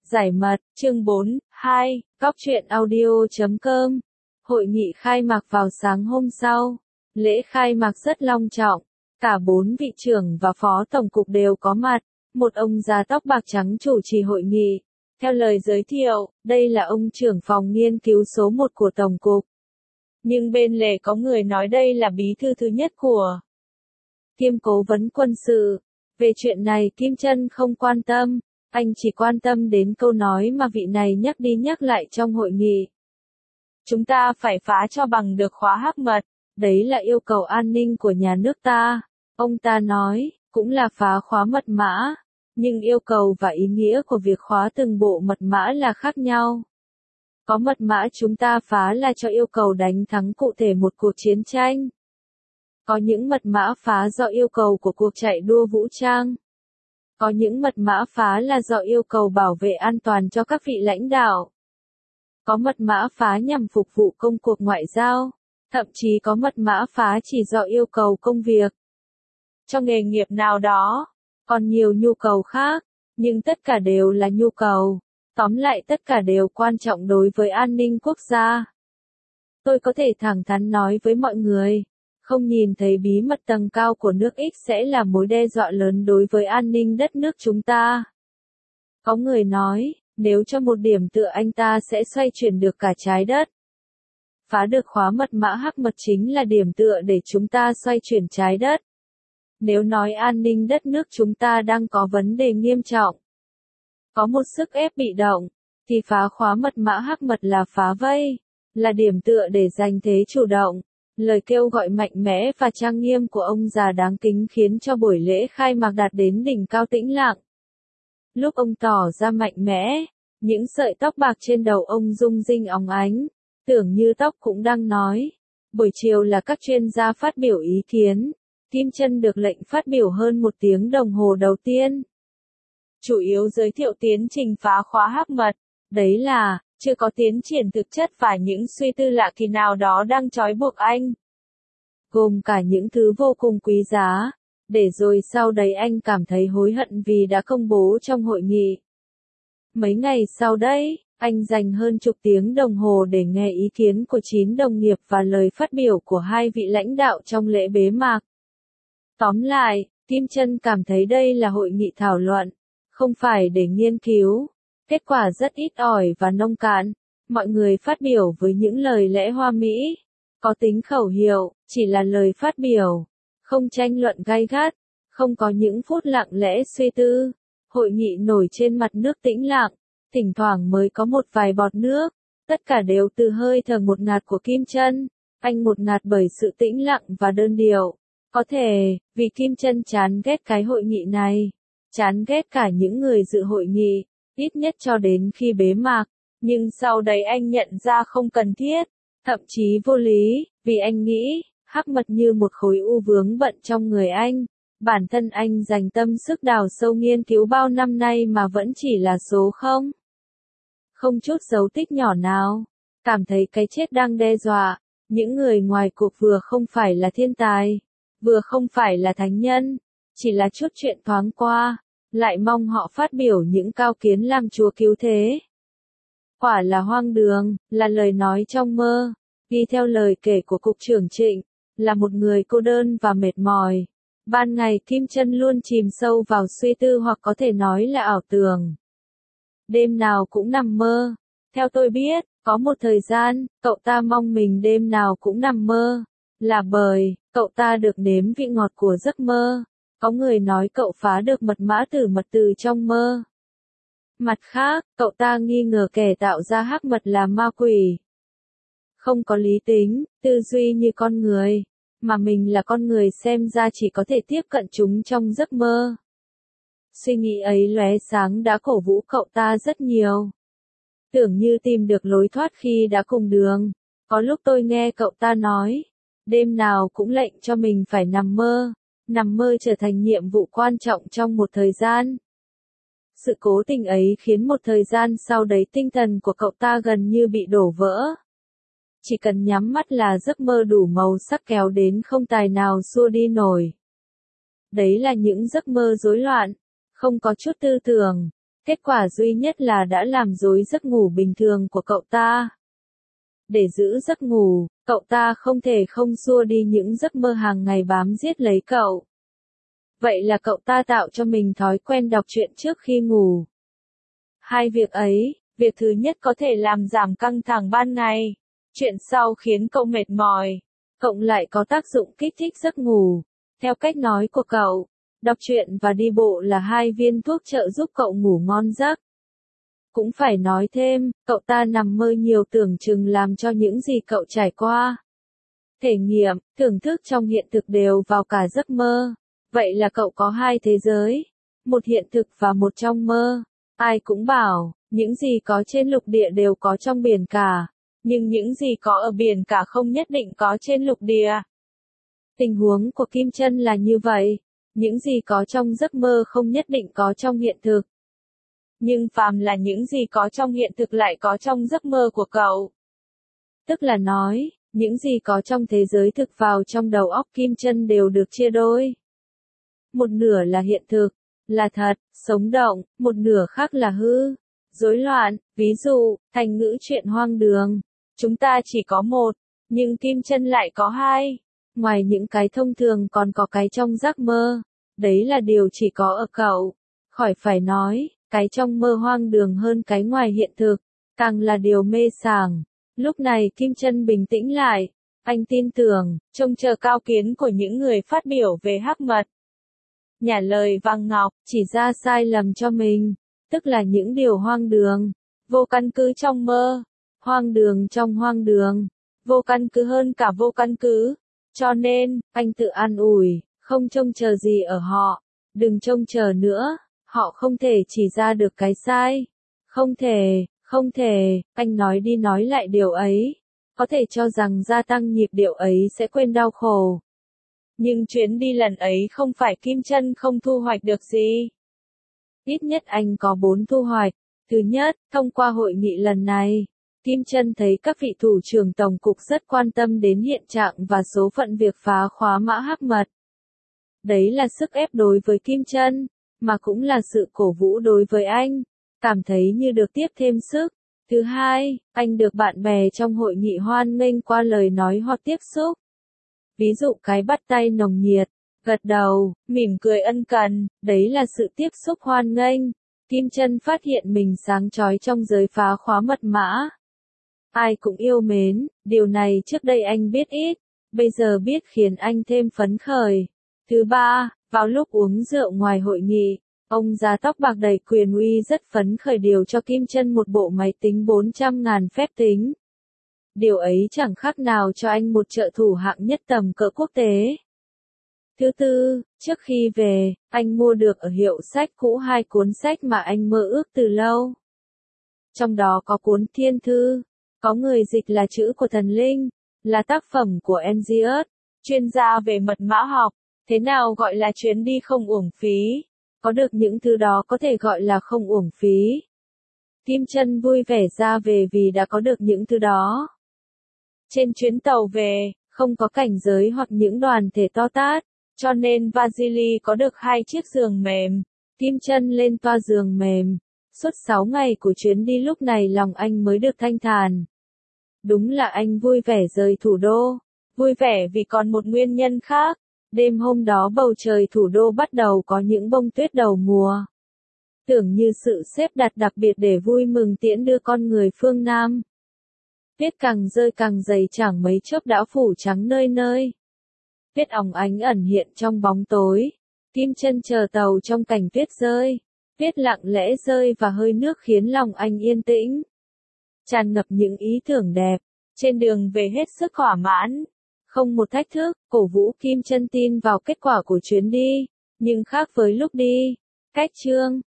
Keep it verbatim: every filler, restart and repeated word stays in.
Giải mật, chương bốn, hai, Cóc truyện audio chấm com. Hội nghị khai mạc vào sáng hôm sau. Lễ khai mạc rất long trọng. Cả bốn vị trưởng và phó tổng cục đều có mặt. Một ông già tóc bạc trắng chủ trì hội nghị. Theo lời giới thiệu, đây là ông trưởng phòng nghiên cứu số một của tổng cục. Nhưng bên lề có người nói đây là bí thư thứ nhất của kiêm cố vấn quân sự. Về chuyện này Kim Trân không quan tâm. Anh chỉ quan tâm đến câu nói mà vị này nhắc đi nhắc lại trong hội nghị. Chúng ta phải phá cho bằng được khóa hắc mật, đấy là yêu cầu an ninh của nhà nước ta. Ông ta nói, cũng là phá khóa mật mã, nhưng yêu cầu và ý nghĩa của việc khóa từng bộ mật mã là khác nhau. Có mật mã chúng ta phá là cho yêu cầu đánh thắng cụ thể một cuộc chiến tranh. Có những mật mã phá do yêu cầu của cuộc chạy đua vũ trang. Có những mật mã phá là do yêu cầu bảo vệ an toàn cho các vị lãnh đạo. Có mật mã phá nhằm phục vụ công cuộc ngoại giao. Thậm chí có mật mã phá chỉ do yêu cầu công việc. Trong nghề nghiệp nào đó, còn nhiều nhu cầu khác, nhưng tất cả đều là nhu cầu. Tóm lại tất cả đều quan trọng đối với an ninh quốc gia. Tôi có thể thẳng thắn nói với mọi người. Không nhìn thấy bí mật tầng cao của nước X sẽ là mối đe dọa lớn đối với an ninh đất nước chúng ta. Có người nói, nếu cho một điểm tựa anh ta sẽ xoay chuyển được cả trái đất. Phá được khóa mật mã hắc mật chính là điểm tựa để chúng ta xoay chuyển trái đất. Nếu nói an ninh đất nước chúng ta đang có vấn đề nghiêm trọng, có một sức ép bị động, thì phá khóa mật mã hắc mật là phá vây, là điểm tựa để giành thế chủ động. Lời kêu gọi mạnh mẽ và trang nghiêm của ông già đáng kính khiến cho buổi lễ khai mạc đạt đến đỉnh cao tĩnh lặng. Lúc ông tỏ ra mạnh mẽ, những sợi tóc bạc trên đầu ông rung rinh óng ánh, tưởng như tóc cũng đang nói. Buổi chiều là các chuyên gia phát biểu ý kiến, Kim Trân được lệnh phát biểu hơn một tiếng đồng hồ đầu tiên. Chủ yếu giới thiệu tiến trình phá khóa hắc mật, đấy là chưa có tiến triển thực chất và những suy tư lạ kỳ nào đó đang trói buộc anh. Gồm cả những thứ vô cùng quý giá, để rồi sau đấy anh cảm thấy hối hận vì đã công bố trong hội nghị. Mấy ngày sau đấy, anh dành hơn chục tiếng đồng hồ để nghe ý kiến của chín đồng nghiệp và lời phát biểu của hai vị lãnh đạo trong lễ bế mạc. Tóm lại, Kim Trân cảm thấy đây là hội nghị thảo luận, không phải để nghiên cứu. Kết quả rất ít ỏi và nông cạn, mọi người phát biểu với những lời lẽ hoa mỹ, có tính khẩu hiệu, chỉ là lời phát biểu, không tranh luận gay gắt, không có những phút lặng lẽ suy tư. Hội nghị nổi trên mặt nước tĩnh lặng, thỉnh thoảng mới có một vài bọt nước, tất cả đều từ hơi thở một ngạt của Kim Trân, anh một ngạt bởi sự tĩnh lặng và đơn điệu. Có thể, vì Kim Trân chán ghét cái hội nghị này, chán ghét cả những người dự hội nghị. Ít nhất cho đến khi bế mạc, nhưng sau đấy anh nhận ra không cần thiết, thậm chí vô lý, vì anh nghĩ, hắc mật như một khối u vướng bận trong người anh. Bản thân anh dành tâm sức đào sâu nghiên cứu bao năm nay mà vẫn chỉ là số không. Không chút dấu tích nhỏ nào, cảm thấy cái chết đang đe dọa, những người ngoài cuộc vừa không phải là thiên tài, vừa không phải là thánh nhân, chỉ là chút chuyện thoáng qua. Lại mong họ phát biểu những cao kiến làm Chúa cứu thế. Quả là hoang đường, là lời nói trong mơ. Ghi theo lời kể của Cục trưởng Trịnh, là một người cô đơn và mệt mỏi. Ban ngày Kim Trân luôn chìm sâu vào suy tư hoặc có thể nói là ảo tưởng. Đêm nào cũng nằm mơ. Theo tôi biết, có một thời gian, cậu ta mong mình đêm nào cũng nằm mơ. Là bởi, cậu ta được nếm vị ngọt của giấc mơ. Có người nói cậu phá được mật mã tử mật từ trong mơ. Mặt khác, cậu ta nghi ngờ kẻ tạo ra hắc mật là ma quỷ. Không có lý tính, tư duy như con người, mà mình là con người xem ra chỉ có thể tiếp cận chúng trong giấc mơ. Suy nghĩ ấy lóe sáng đã cổ vũ cậu ta rất nhiều. Tưởng như tìm được lối thoát khi đã cùng đường. Có lúc tôi nghe cậu ta nói, đêm nào cũng lệnh cho mình phải nằm mơ. Nằm mơ trở thành nhiệm vụ quan trọng trong một thời gian. Sự cố tình ấy khiến một thời gian sau đấy tinh thần của cậu ta gần như bị đổ vỡ. Chỉ cần nhắm mắt là giấc mơ đủ màu sắc kéo đến không tài nào xua đi nổi. Đấy là những giấc mơ rối loạn, không có chút tư tưởng, Kết quả duy nhất là đã làm rối giấc ngủ bình thường của cậu ta. Để giữ giấc ngủ, cậu ta không thể không xua đi những giấc mơ hàng ngày bám giết lấy cậu. Vậy là cậu ta tạo cho mình thói quen đọc truyện trước khi ngủ. Hai việc ấy, việc thứ nhất có thể làm giảm căng thẳng ban ngày, chuyện sau khiến cậu mệt mỏi, cộng lại có tác dụng kích thích giấc ngủ. Theo cách nói của cậu, đọc truyện và đi bộ là hai viên thuốc trợ giúp cậu ngủ ngon giấc. Cũng phải nói thêm, cậu ta nằm mơ nhiều tưởng chừng làm cho những gì cậu trải qua, thể nghiệm, thưởng thức trong hiện thực đều vào cả giấc mơ. Vậy là cậu có hai thế giới, một hiện thực và một trong mơ. Ai cũng bảo, những gì có trên lục địa đều có trong biển cả, nhưng những gì có ở biển cả không nhất định có trên lục địa. Tình huống của Kim Chân là như vậy, những gì có trong giấc mơ không nhất định có trong hiện thực. Nhưng phàm là những gì có trong hiện thực lại có trong giấc mơ của cậu. Tức là nói, những gì có trong thế giới thực vào trong đầu óc Kim Chân đều được chia đôi. Một nửa là hiện thực, là thật, sống động, một nửa khác là hư, rối loạn, ví dụ, thành ngữ chuyện hoang đường. Chúng ta chỉ có một, nhưng Kim Chân lại có hai. Ngoài những cái thông thường còn có cái trong giấc mơ. Đấy là điều chỉ có ở cậu. Khỏi phải nói, cái trong mơ hoang đường hơn cái ngoài hiện thực, càng là điều mê sảng. Lúc này Kim Chân bình tĩnh lại, anh tin tưởng, trông chờ cao kiến của những người phát biểu về hắc mật. Nhả lời vàng ngọc, chỉ ra sai lầm cho mình, tức là những điều hoang đường, vô căn cứ trong mơ, hoang đường trong hoang đường, vô căn cứ hơn cả vô căn cứ. Cho nên, anh tự an ủi, không trông chờ gì ở họ, đừng trông chờ nữa, họ không thể chỉ ra được cái sai. Không thể, không thể, anh nói đi nói lại điều ấy, có thể cho rằng gia tăng nhịp điệu ấy sẽ quên đau khổ. Nhưng chuyến đi lần ấy không phải Kim Chân không thu hoạch được gì. Ít nhất anh có bốn thu hoạch. Thứ nhất, thông qua hội nghị lần này, Kim Chân thấy các vị thủ trưởng tổng cục rất quan tâm đến hiện trạng và số phận việc phá khóa mã hắc mật. Đấy là sức ép đối với Kim Chân, mà cũng là sự cổ vũ đối với anh, cảm thấy như được tiếp thêm sức. Thứ hai, anh được bạn bè trong hội nghị hoan nghênh qua lời nói hoặc tiếp xúc. Ví dụ cái bắt tay nồng nhiệt, gật đầu, mỉm cười ân cần, đấy là sự tiếp xúc hoan nghênh. Kim Chân phát hiện mình sáng chói trong giới phá khóa mật mã. Ai cũng yêu mến, điều này trước đây anh biết ít, bây giờ biết khiến anh thêm phấn khởi. Thứ ba, vào lúc uống rượu ngoài hội nghị, ông già tóc bạc đầy quyền uy rất phấn khởi điều cho Kim Chân một bộ máy tính bốn trăm ngàn phép tính. Điều ấy chẳng khác nào cho anh một trợ thủ hạng nhất tầm cỡ quốc tế. Thứ tư, trước khi về, anh mua được ở hiệu sách cũ hai cuốn sách mà anh mơ ước từ lâu. Trong đó có cuốn Thiên Thư, có người dịch là chữ của thần linh, là tác phẩm của Enzius, chuyên gia về mật mã học. Thế nào gọi là chuyến đi không uổng phí? Có được những thứ đó có thể gọi là không uổng phí. Kim Chân vui vẻ ra về vì đã có được những thứ đó. Trên chuyến tàu về, không có cảnh giới hoặc những đoàn thể to tát, cho nên Vasily có được hai chiếc giường mềm. Kim Chân lên toa giường mềm. Suốt sáu ngày của chuyến đi lúc này lòng anh mới được thanh thản. Đúng là anh vui vẻ rời thủ đô. Vui vẻ vì còn một nguyên nhân khác. Đêm hôm đó bầu trời thủ đô bắt đầu có những bông tuyết đầu mùa. Tưởng như sự xếp đặt đặc biệt để vui mừng tiễn đưa con người phương Nam. Tuyết càng rơi càng dày chẳng mấy chốc đã phủ trắng nơi nơi. Tuyết óng ánh ẩn hiện trong bóng tối. Kim Chân chờ tàu trong cảnh tuyết rơi. Tuyết lặng lẽ rơi và hơi nước khiến lòng anh yên tĩnh. Tràn ngập những ý tưởng đẹp. Trên đường về hết sức thỏa mãn. Không một thách thức, cổ vũ Kim Chân tin vào kết quả của chuyến đi. Nhưng khác với lúc đi. Cách chương.